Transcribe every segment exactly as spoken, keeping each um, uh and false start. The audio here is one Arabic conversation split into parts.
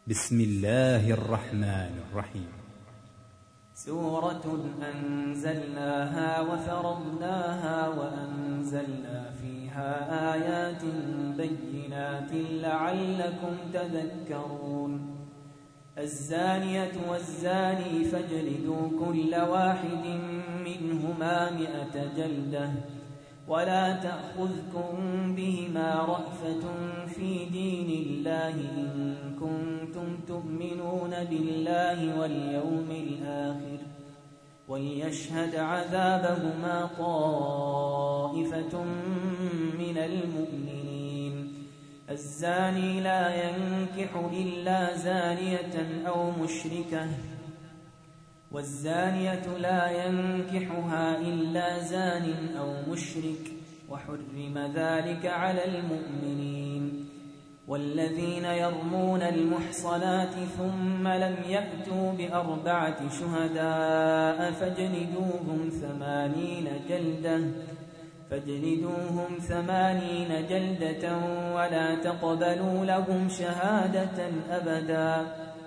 بسم الله الرحمن الرحيم. سورة أنزلناها وفرضناها وأنزلنا فيها آيات بينات لعلكم تذكرون. الزانية والزاني فاجلدوا كل واحد منهما مئة جلدة ولا تأخذكم بهما رأفة في دين الله إن كنتم تؤمنون بالله واليوم الآخر وليشهد عذابهما طائفة من المؤمنين. الزاني لا ينكح إلا زانية أو مشركة والزانية لا ينكحها إلا زان أو مشرك وحرم ذلك على المؤمنين. والذين يرمون المحصنات ثم لم يأتوا بأربعة شهداء فاجلدوهم ثمانين جلدة فاجلدوهم ثمانين جلدة ولا تقبلوا لهم شهادة أبدا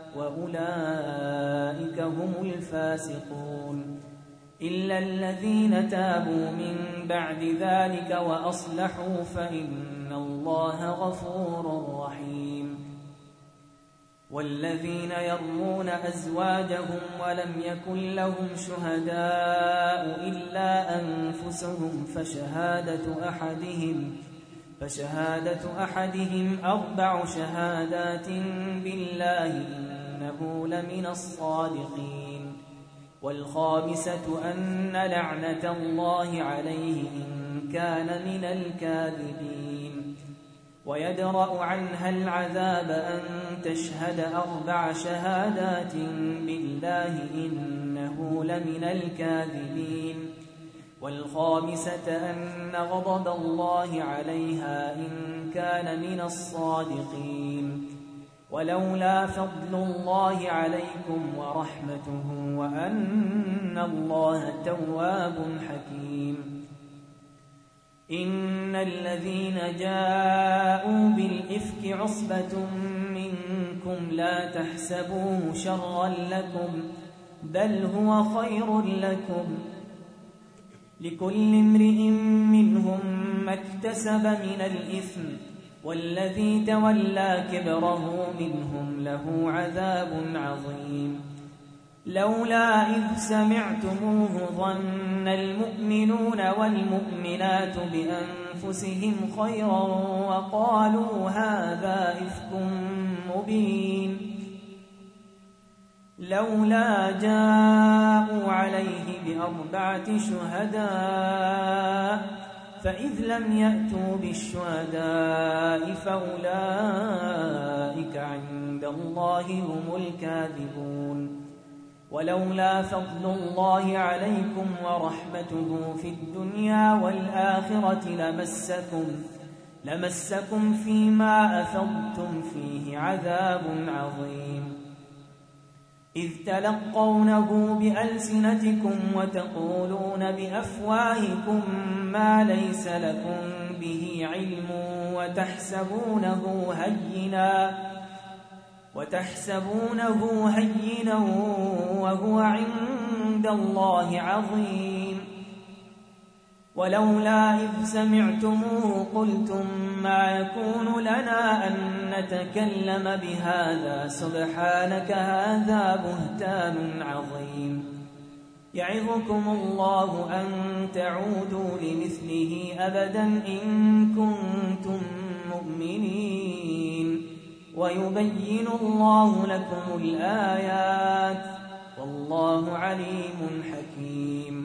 وأولئك هم الفاسقون. إلا الذين تابوا من بعد ذلك وأصلحوا فإن الله غفور رحيم. والذين يرمون أزواجهم ولم يكن لهم شهداء إلا أنفسهم فشهادة أحدهم فشهادة أحدهم أربع شهادات بالله إنه لمن الصادقين. والخامسة أن لعنة الله عليه إن كان من الكاذبين. ويدرأ عنها العذاب أن تشهد أربع شهادات بالله إنه لمن الكاذبين. والخامسة أن غضب الله عليها إن كان من الصادقين. ولولا فضل الله عليكم ورحمته وأن الله تواب حكيم. إن الذين جاءوا بالإفك عصبة منكم لا تحسبوه شرا لكم بل هو خير لكم لكل امرئ منهم ما اكتسب من الإثم والذي تولى كبره منهم له عذاب عظيم. لولا إذ سمعتموه ظن المؤمنون والمؤمنات بأنفسهم خيرا وقالوا هذا إفك مبين. لولا جاءوا عليه بأربعة شهداء فإذ لم يأتوا بالشهداء فأولئك عند الله هم الكاذبون. ولولا فضل الله عليكم ورحمته في الدنيا والآخرة لمسكم لمسكم فيما أفضتم فيه عذاب عظيم. إذ تلقونه بألسنتكم وتقولون بأفواهكم ما ليس لكم به علم وتحسبونه هينا وتحسبونه هينا وهو عند الله عظيم. ولولا إذ سمعتموه قلتم ما يكون لنا أن نتكلم بهذا سبحانك هذا بهتان عظيم. يعظكم الله أن تعودوا لمثله أبدا إن كنتم مؤمنين ويبين الله لكم الآيات والله عليم حكيم.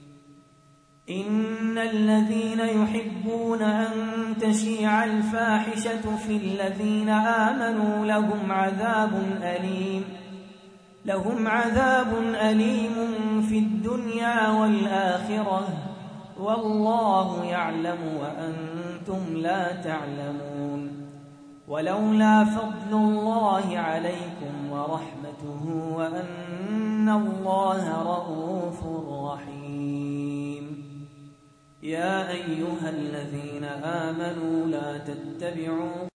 إن الذين يحبون أن تشيع الفاحشة في الذين آمنوا لهم عذاب أليم لهم عذاب أليم في الدنيا والآخرة والله يعلم وأنتم لا تعلمون. ولولا فضل الله عليكم ورحمته وأن الله رءوف رحيم. يا أيها الذين آمنوا لا تتبعوا